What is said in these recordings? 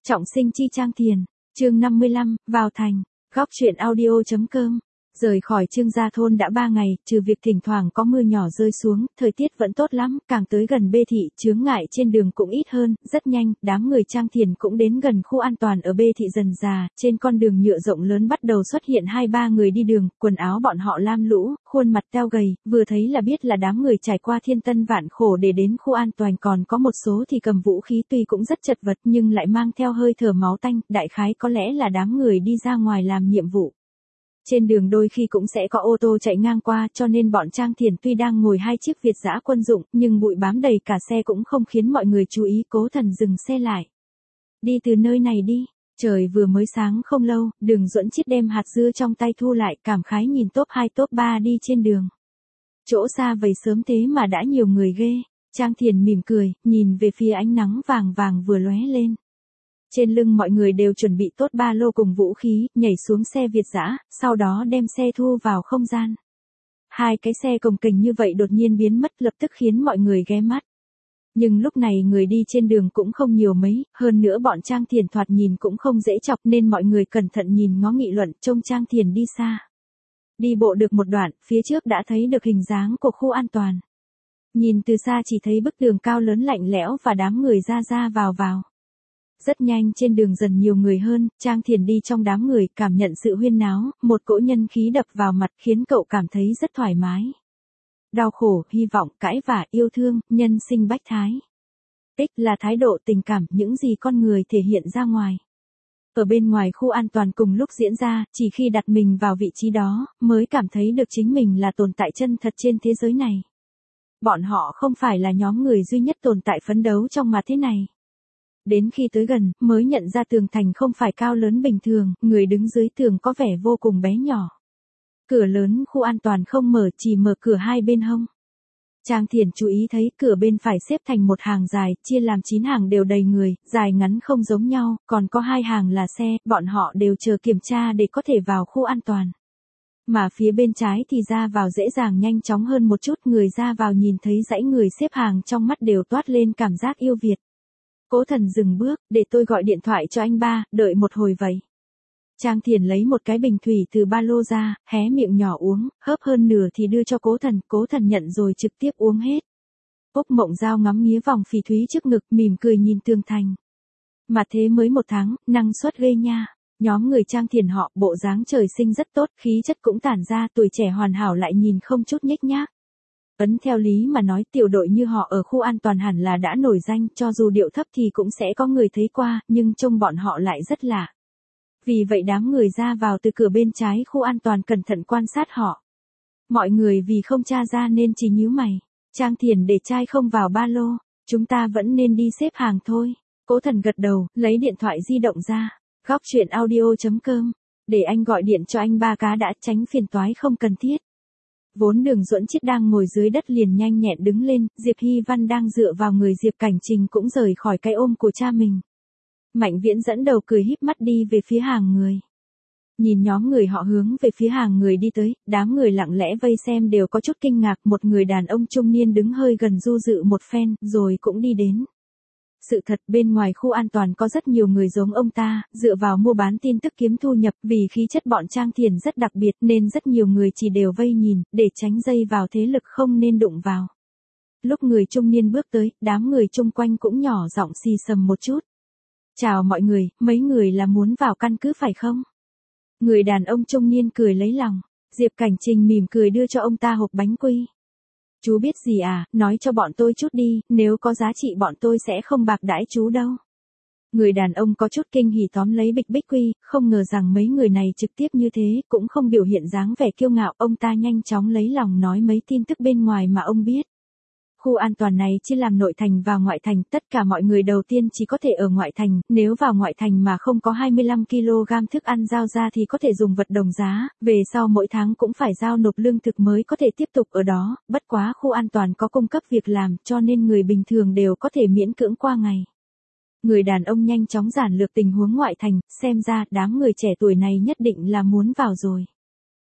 Trọng sinh chi Trang Thiền, chương 55, vào thành, góc truyện audio.com. Rời khỏi Trương Gia thôn đã 3 ngày, trừ việc thỉnh thoảng có mưa nhỏ rơi xuống, thời tiết vẫn tốt lắm, càng tới gần Bê Thị, chướng ngại trên đường cũng ít hơn, rất nhanh, đám người Trang Thiền cũng đến gần khu an toàn ở Bê Thị dần dà, trên con đường nhựa rộng lớn bắt đầu xuất hiện 2-3 người đi đường, quần áo bọn họ lam lũ, khuôn mặt teo gầy, vừa thấy là biết là đám người trải qua thiên tân vạn khổ để đến khu an toàn, còn có một số thì cầm vũ khí tuy cũng rất chật vật nhưng lại mang theo hơi thở máu tanh, đại khái có lẽ là đám người đi ra ngoài làm nhiệm vụ. Trên đường đôi khi cũng sẽ có ô tô chạy ngang qua cho nên bọn Trang Thiền tuy đang ngồi 2 chiếc Việt dã quân dụng, nhưng bụi bám đầy cả xe cũng không khiến mọi người chú ý. Cố Thần dừng xe lại. Đi từ nơi này đi, trời vừa mới sáng không lâu, Đường Duẫn Chiết đem hạt dưa trong tay thu lại, cảm khái nhìn top 2 top 3 đi trên đường. Chỗ xa vầy sớm thế mà đã nhiều người ghê. Trang Thiền mỉm cười, nhìn về phía ánh nắng vàng vàng vừa lóe lên. Trên lưng mọi người đều chuẩn bị tốt ba lô cùng vũ khí, nhảy xuống xe Việt dã, sau đó đem xe thu vào không gian. 2 cái xe cồng kềnh như vậy đột nhiên biến mất lập tức khiến mọi người ghé mắt. Nhưng lúc này người đi trên đường cũng không nhiều mấy, hơn nữa bọn Trang Thiền thoạt nhìn cũng không dễ chọc nên mọi người cẩn thận nhìn ngó nghị luận, trông Trang Thiền đi xa. Đi bộ được một đoạn, phía trước đã thấy được hình dáng của khu an toàn. Nhìn từ xa chỉ thấy bức tường cao lớn lạnh lẽo và đám người ra ra vào vào. Rất nhanh trên đường dần nhiều người hơn, Trang Thiền đi trong đám người, cảm nhận sự huyên náo, một cỗ nhân khí đập vào mặt khiến cậu cảm thấy rất thoải mái. Đau khổ, hy vọng, cãi vã, yêu thương, nhân sinh bách thái. Tích là thái độ tình cảm, những gì con người thể hiện ra ngoài. Ở bên ngoài khu an toàn cùng lúc diễn ra, chỉ khi đặt mình vào vị trí đó, mới cảm thấy được chính mình là tồn tại chân thật trên thế giới này. Bọn họ không phải là nhóm người duy nhất tồn tại phấn đấu trong mặt thế này. Đến khi tới gần, mới nhận ra tường thành không phải cao lớn bình thường, người đứng dưới tường có vẻ vô cùng bé nhỏ. Cửa lớn khu an toàn không mở, chỉ mở cửa 2 bên hông. Trang Thiền chú ý thấy cửa bên phải xếp thành một hàng dài, chia làm 9 hàng đều đầy người, dài ngắn không giống nhau, còn có 2 hàng là xe, bọn họ đều chờ kiểm tra để có thể vào khu an toàn. Mà phía bên trái thì ra vào dễ dàng nhanh chóng hơn một chút, người ra vào nhìn thấy dãy người xếp hàng trong mắt đều toát lên cảm giác yêu Việt. Cố Thần dừng bước, để tôi gọi điện thoại cho anh ba, đợi một hồi vậy. Trang Thiền lấy một cái bình thủy từ ba lô ra, hé miệng nhỏ uống, hớp hơn nửa thì đưa cho Cố Thần nhận rồi trực tiếp uống hết. Úc Mộng Giao ngắm nghía vòng phỉ thúy trước ngực, mỉm cười nhìn tường thành. Mà thế mới 1 tháng, năng suất ghê nha. Nhóm người Trang Thiền họ, bộ dáng trời sinh rất tốt, khí chất cũng tản ra, tuổi trẻ hoàn hảo lại nhìn không chút nhếch nhác. Ấn theo lý mà nói tiểu đội như họ ở khu an toàn hẳn là đã nổi danh, cho dù điệu thấp thì cũng sẽ có người thấy qua, nhưng trông bọn họ lại rất lạ. Vì vậy đám người ra vào từ cửa bên trái khu an toàn cẩn thận quan sát họ. Mọi người vì không tra ra nên chỉ nhíu mày. Trang Thiền để chai không vào ba lô, chúng ta vẫn nên đi xếp hàng thôi. Cố Thần gật đầu, lấy điện thoại di động ra. Góc truyện audio.com, để anh gọi điện cho anh ba cá đã, tránh phiền toái không cần thiết. Vốn Đường Duẫn Chiết đang ngồi dưới đất liền nhanh nhẹn đứng lên, Diệp Hy Văn đang dựa vào người Diệp Cảnh Trình cũng rời khỏi cái ôm của cha mình. Mạnh Viễn dẫn đầu cười híp mắt đi về phía hàng người. Nhìn nhóm người họ hướng về phía hàng người đi tới, đám người lặng lẽ vây xem đều có chút kinh ngạc, một người đàn ông trung niên đứng hơi gần du dự một phen, rồi cũng đi đến. Sự thật bên ngoài khu an toàn có rất nhiều người giống ông ta, dựa vào mua bán tin tức kiếm thu nhập, vì khí chất bọn Trang Thiền rất đặc biệt nên rất nhiều người chỉ đều vây nhìn, để tránh dây vào thế lực không nên đụng vào. Lúc người trung niên bước tới, đám người chung quanh cũng nhỏ giọng xì xầm một chút. Chào mọi người, mấy người là muốn vào căn cứ phải không? Người đàn ông trung niên cười lấy lòng, Diệp Cảnh Trình mỉm cười đưa cho ông ta hộp bánh quy. Chú biết gì à, nói cho bọn tôi chút đi, nếu có giá trị bọn tôi sẽ không bạc đãi chú đâu. Người đàn ông có chút kinh hỉ tóm lấy bịch bích quy, không ngờ rằng mấy người này trực tiếp như thế, cũng không biểu hiện dáng vẻ kiêu ngạo, ông ta nhanh chóng lấy lòng nói mấy tin tức bên ngoài mà ông biết. Khu an toàn này chia làm nội thành và ngoại thành, tất cả mọi người đầu tiên chỉ có thể ở ngoại thành, nếu vào ngoại thành mà không có 25 kg thức ăn giao ra thì có thể dùng vật đồng giá, về sau mỗi tháng cũng phải giao nộp lương thực mới có thể tiếp tục ở đó, bất quá khu an toàn có cung cấp việc làm cho nên người bình thường đều có thể miễn cưỡng qua ngày. Người đàn ông nhanh chóng giản lược tình huống ngoại thành, xem ra đám người trẻ tuổi này nhất định là muốn vào rồi.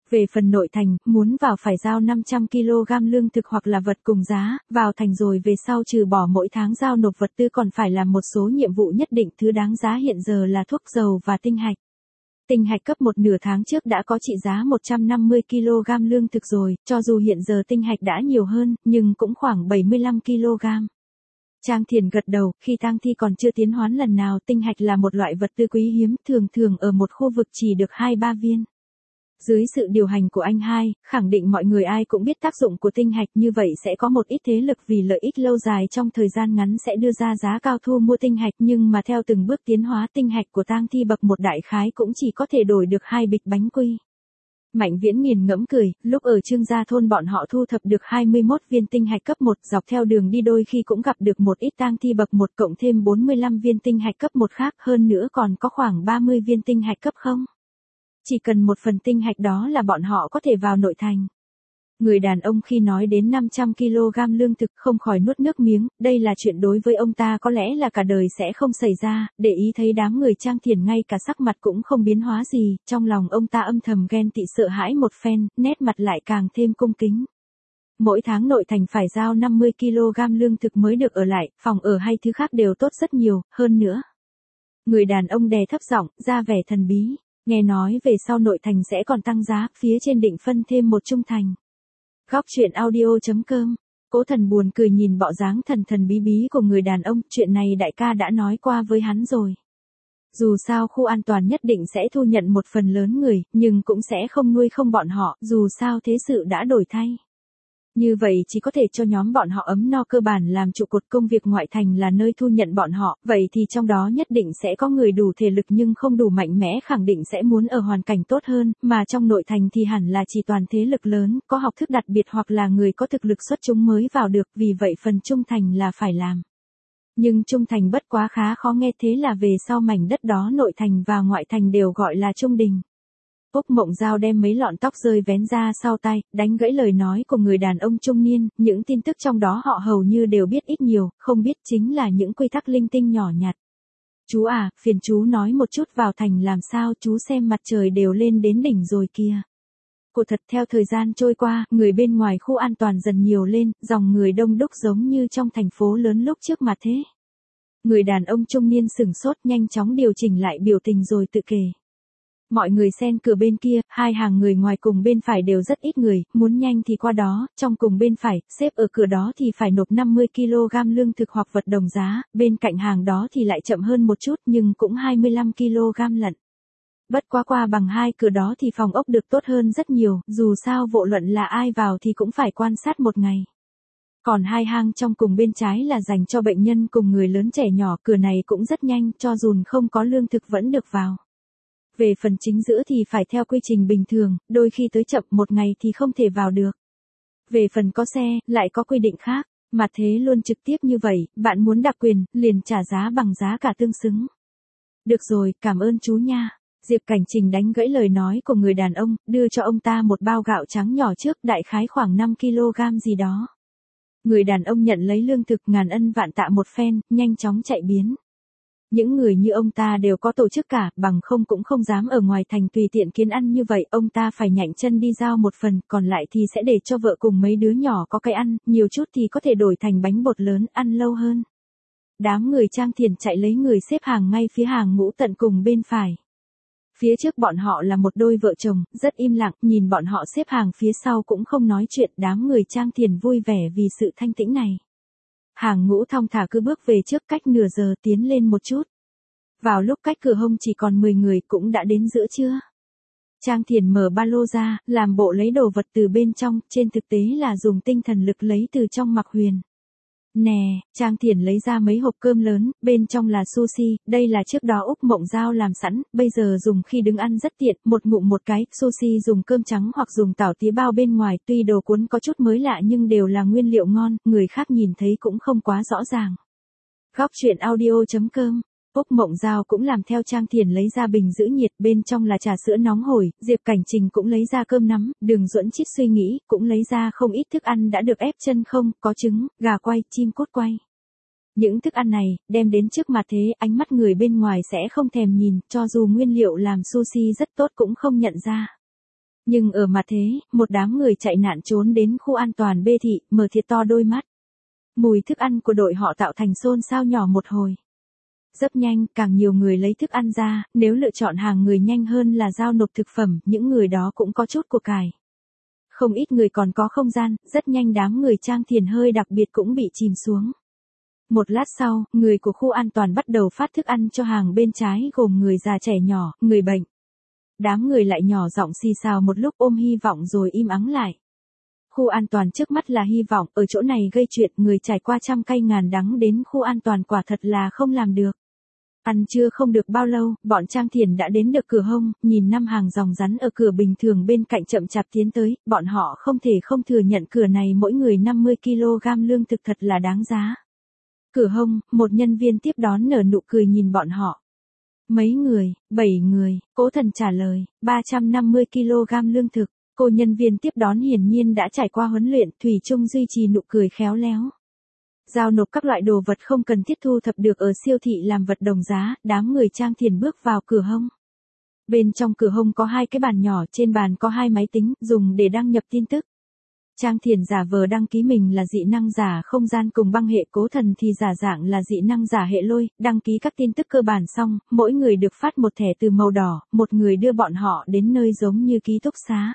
Về phần nội thành, muốn vào phải giao 500 kg lương thực hoặc là vật cùng giá, vào thành rồi về sau trừ bỏ mỗi tháng giao nộp vật tư còn phải làm một số nhiệm vụ nhất định. Thứ đáng giá hiện giờ là thuốc dầu và tinh hạch. Tinh hạch cấp 1 nửa tháng trước đã có trị giá 150 kg lương thực rồi, cho dù hiện giờ tinh hạch đã nhiều hơn, nhưng cũng khoảng 75 kg. Trang Thiền gật đầu, khi tang thi còn chưa tiến hoán lần nào, tinh hạch là một loại vật tư quý hiếm, thường thường ở một khu vực chỉ được 2-3 viên. Dưới sự điều hành của anh hai, khẳng định mọi người ai cũng biết tác dụng của tinh hạch, như vậy sẽ có một ít thế lực vì lợi ích lâu dài trong thời gian ngắn sẽ đưa ra giá cao thu mua tinh hạch, nhưng mà theo từng bước tiến hóa tinh hạch của tang thi bậc 1 đại khái cũng chỉ có thể đổi được 2 bịch bánh quy. Mạnh Viễn nghiền ngẫm cười, lúc ở Trương Gia Thôn bọn họ thu thập được 21 viên tinh hạch cấp 1, dọc theo đường đi đôi khi cũng gặp được một ít tang thi bậc 1 cộng thêm 45 viên tinh hạch cấp 1 khác, hơn nữa còn có khoảng 30 viên tinh hạch cấp 0. Chỉ cần một phần tinh hạch đó là bọn họ có thể vào nội thành. Người đàn ông khi nói đến 500 kg lương thực không khỏi nuốt nước miếng, đây là chuyện đối với ông ta có lẽ là cả đời sẽ không xảy ra, để ý thấy đám người Trang Thiền ngay cả sắc mặt cũng không biến hóa gì, trong lòng ông ta âm thầm ghen tị sợ hãi một phen, nét mặt lại càng thêm cung kính. Mỗi tháng nội thành phải giao 50 kg lương thực mới được ở lại, phòng ở hay thứ khác đều tốt rất nhiều, hơn nữa. Người đàn ông đè thấp giọng, ra vẻ thần bí. Nghe nói về sau nội thành sẽ còn tăng giá, phía trên định phân thêm một trung thành. Góc truyện audio.com. Cố Thần buồn cười nhìn bộ dáng thần thần bí bí của người đàn ông, chuyện này đại ca đã nói qua với hắn rồi. Dù sao khu an toàn nhất định sẽ thu nhận một phần lớn người, nhưng cũng sẽ không nuôi không bọn họ, dù sao thế sự đã đổi thay. Như vậy chỉ có thể cho nhóm bọn họ ấm no cơ bản làm trụ cột, công việc ngoại thành là nơi thu nhận bọn họ, vậy thì trong đó nhất định sẽ có người đủ thể lực nhưng không đủ mạnh mẽ, khẳng định sẽ muốn ở hoàn cảnh tốt hơn, mà trong nội thành thì hẳn là chỉ toàn thế lực lớn, có học thức đặc biệt hoặc là người có thực lực xuất chúng mới vào được, vì vậy phần trung thành là phải làm. Nhưng trung thành bất quá khá khó nghe, thế là về sau mảnh đất đó nội thành và ngoại thành đều gọi là trung đình. Úc Mộng Giao đem mấy lọn tóc rơi vén ra sau tai, đánh gãy lời nói của người đàn ông trung niên, những tin tức trong đó họ hầu như đều biết ít nhiều, không biết chính là những quy tắc linh tinh nhỏ nhặt. Chú à, phiền chú nói một chút vào thành làm sao, chú xem mặt trời đều lên đến đỉnh rồi kìa. Cô thật, theo thời gian trôi qua, người bên ngoài khu an toàn dần nhiều lên, dòng người đông đúc giống như trong thành phố lớn lúc trước mà thế. Người đàn ông trung niên sửng sốt, nhanh chóng điều chỉnh lại biểu tình rồi tự kể. Mọi người xen cửa bên kia, hai hàng người ngoài cùng bên phải đều rất ít người, muốn nhanh thì qua đó, trong cùng bên phải, xếp ở cửa đó thì phải nộp 50 kg lương thực hoặc vật đồng giá, bên cạnh hàng đó thì lại chậm hơn một chút nhưng cũng 25 kg lận. Bất quá qua bằng hai cửa đó thì phòng ốc được tốt hơn rất nhiều, dù sao vô luận là ai vào thì cũng phải quan sát một ngày. Còn hai hang trong cùng bên trái là dành cho bệnh nhân cùng người lớn trẻ nhỏ, cửa này cũng rất nhanh, cho dù không có lương thực vẫn được vào. Về phần chính giữa thì phải theo quy trình bình thường, đôi khi tới chậm một ngày thì không thể vào được. Về phần có xe, lại có quy định khác, mà thế luôn trực tiếp như vậy, bạn muốn đặc quyền, liền trả giá bằng giá cả tương xứng. Được rồi, cảm ơn chú nha. Diệp Cảnh Trình đánh gãy lời nói của người đàn ông, đưa cho ông ta một bao gạo trắng nhỏ trước, đại khái khoảng 5 kg gì đó. Người đàn ông nhận lấy lương thực, ngàn ân vạn tạ một phen, nhanh chóng chạy biến. Những người như ông ta đều có tổ chức cả, bằng không cũng không dám ở ngoài thành tùy tiện kiến ăn như vậy, ông ta phải nhạnh chân đi giao một phần, còn lại thì sẽ để cho vợ cùng mấy đứa nhỏ có cái ăn, nhiều chút thì có thể đổi thành bánh bột lớn, ăn lâu hơn. Đám người Trang Thiền chạy lấy người xếp hàng ngay phía hàng ngũ tận cùng bên phải. Phía trước bọn họ là một đôi vợ chồng, rất im lặng, nhìn bọn họ xếp hàng phía sau cũng không nói chuyện, đám người Trang Thiền vui vẻ vì sự thanh tĩnh này. Hàng ngũ thong thả cứ bước về trước, cách nửa giờ tiến lên một chút. Vào lúc cách cửa hông chỉ còn 10 người cũng đã đến giữa trưa. Trang Thiền mở ba lô ra, làm bộ lấy đồ vật từ bên trong, trên thực tế là dùng tinh thần lực lấy từ trong mặc huyền. Nè, Trang Thiền lấy ra mấy hộp cơm lớn, bên trong là sushi, đây là trước đó Úc Mộng Giao làm sẵn, bây giờ dùng khi đứng ăn rất tiện, một ngụm một cái, sushi dùng cơm trắng hoặc dùng tảo tía bao bên ngoài, tuy đồ cuốn có chút mới lạ nhưng đều là nguyên liệu ngon, người khác nhìn thấy cũng không quá rõ ràng. Góc truyện audio.com. Úc Mộng Giao cũng làm theo Trang Thiền lấy ra bình giữ nhiệt, bên trong là trà sữa nóng hổi, Diệp Cảnh Trình cũng lấy ra cơm nắm, Đường Duẫn Chít suy nghĩ, cũng lấy ra không ít thức ăn đã được ép chân không, có trứng, gà quay, chim cút quay. Những thức ăn này, đem đến trước mặt thế, ánh mắt người bên ngoài sẽ không thèm nhìn, cho dù nguyên liệu làm sushi rất tốt cũng không nhận ra. Nhưng ở mặt thế, một đám người chạy nạn trốn đến khu an toàn B thị, mở thiệt to đôi mắt. Mùi thức ăn của đội họ tạo thành xôn xao nhỏ một hồi. Rất nhanh, càng nhiều người lấy thức ăn ra, nếu lựa chọn hàng người nhanh hơn là giao nộp thực phẩm, những người đó cũng có chút của cải. Không ít người còn có không gian, rất nhanh đám người Trang Thiền hơi đặc biệt cũng bị chìm xuống. Một lát sau, người của khu an toàn bắt đầu phát thức ăn cho hàng bên trái gồm người già trẻ nhỏ, người bệnh. Đám người lại nhỏ giọng xì xào một lúc ôm hy vọng rồi im ắng lại. Khu an toàn trước mắt là hy vọng, ở chỗ này gây chuyện người trải qua trăm cay ngàn đắng đến khu an toàn quả thật là không làm được. Ăn trưa không được bao lâu, bọn Trang Thiền đã đến được cửa hông, nhìn năm hàng ròng rắn ở cửa bình thường bên cạnh chậm chạp tiến tới, bọn họ không thể không thừa nhận cửa này mỗi người 50 kg lương thực thật là đáng giá. Cửa hông, một nhân viên tiếp đón nở nụ cười nhìn bọn họ. Mấy người, 7 người, Cố Thần trả lời, 350 kg lương thực. Cô nhân viên tiếp đón hiển nhiên đã trải qua huấn luyện, thủy chung duy trì nụ cười khéo léo. Giao nộp các loại đồ vật không cần thiết thu thập được ở siêu thị làm vật đồng giá, đám người Trang Thiền bước vào cửa hông. Bên trong cửa hông có 2 cái bàn nhỏ, trên bàn có 2 máy tính, dùng để đăng nhập tin tức. Trang Thiền giả vờ đăng ký mình là dị năng giả không gian cùng băng hệ, Cố Thần thì giả dạng là dị năng giả hệ lôi, đăng ký các tin tức cơ bản xong, mỗi người được phát một thẻ từ màu đỏ, một người đưa bọn họ đến nơi giống như ký túc xá.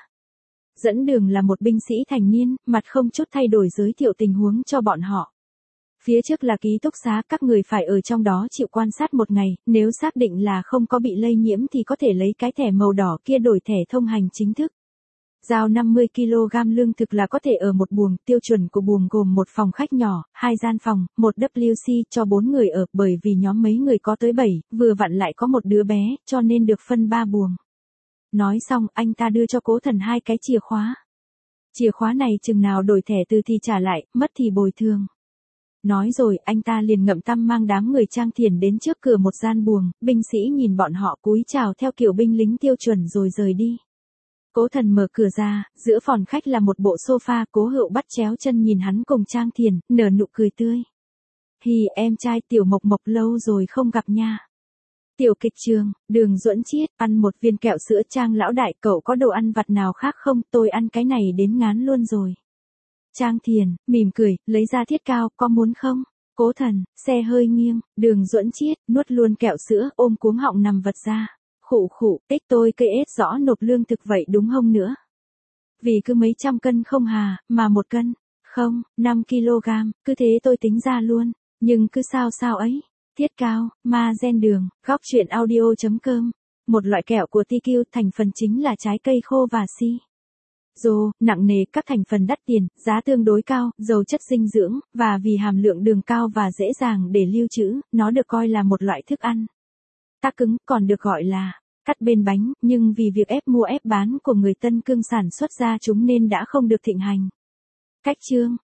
Dẫn đường là một binh sĩ thành niên, mặt không chút thay đổi giới thiệu tình huống cho bọn họ. Phía trước là ký túc xá, các người phải ở trong đó chịu quan sát một ngày, nếu xác định là không có bị lây nhiễm thì có thể lấy cái thẻ màu đỏ kia đổi thẻ thông hành chính thức. Giao 50 kg lương thực là có thể ở một buồng, tiêu chuẩn của buồng gồm một phòng khách nhỏ, 2 gian phòng, một WC cho 4 người ở, bởi vì nhóm mấy người có tới 7, vừa vặn lại có một đứa bé, cho nên được phân 3 buồng. Nói xong, anh ta đưa cho Cố Thần 2 cái chìa khóa. Chìa khóa này chừng nào đổi thẻ từ thì trả lại, mất thì bồi thường. Nói rồi, anh ta liền ngậm tăm mang đám người Trang Thiền đến trước cửa một gian buồng, binh sĩ nhìn bọn họ cúi chào theo kiểu binh lính tiêu chuẩn rồi rời đi. Cố Thần mở cửa ra, giữa phòng khách là một bộ sofa, Cố Hựu bắt chéo chân nhìn hắn cùng Trang Thiền, nở nụ cười tươi. Hì, em trai Tiểu Mộc Mộc lâu rồi không gặp nha. Tiểu kịch trường, Đường Duẫn Chiết, ăn một viên kẹo sữa. Trang lão đại, cậu có đồ ăn vặt nào khác không, tôi ăn cái này đến ngán luôn rồi. Trang Thiền, mỉm cười, lấy ra thiết cao, có muốn không? Cố Thần, xe hơi nghiêng, Đường Duẫn Chiết, nuốt luôn kẹo sữa, ôm cuống họng nằm vật ra. Khụ khụ, tích tôi cây ết rõ nộp lương thực vậy đúng không nữa? Vì cứ mấy trăm cân không hà, mà 1 cân, không, 5 kg, cứ thế tôi tính ra luôn, nhưng cứ sao ấy. Thiết cao, ma gen đường, góc truyện audio.com. Một loại kẹo của TQ, thành phần chính là trái cây khô và si. Dô, nặng nề, các thành phần đắt tiền, giá tương đối cao, giàu chất dinh dưỡng, và vì hàm lượng đường cao và dễ dàng để lưu trữ, nó được coi là một loại thức ăn tác cứng, còn được gọi là cắt bên bánh, nhưng vì việc ép mua ép bán của người Tân Cương sản xuất ra chúng nên đã không được thịnh hành. Cách chương